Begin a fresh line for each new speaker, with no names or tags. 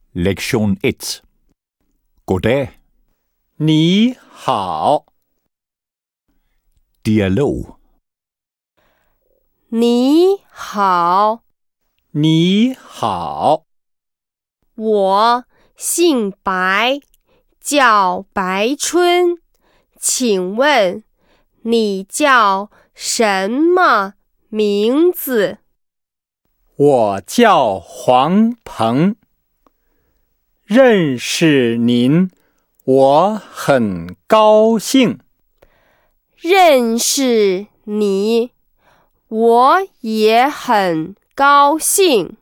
Lektion 1. Goddag.
你好，
Dialog.
你好，
你好，
我姓白，叫白春，请问你叫什么名字？
我叫黄鹏。认识您，我很高兴。
认识你，我也很高兴。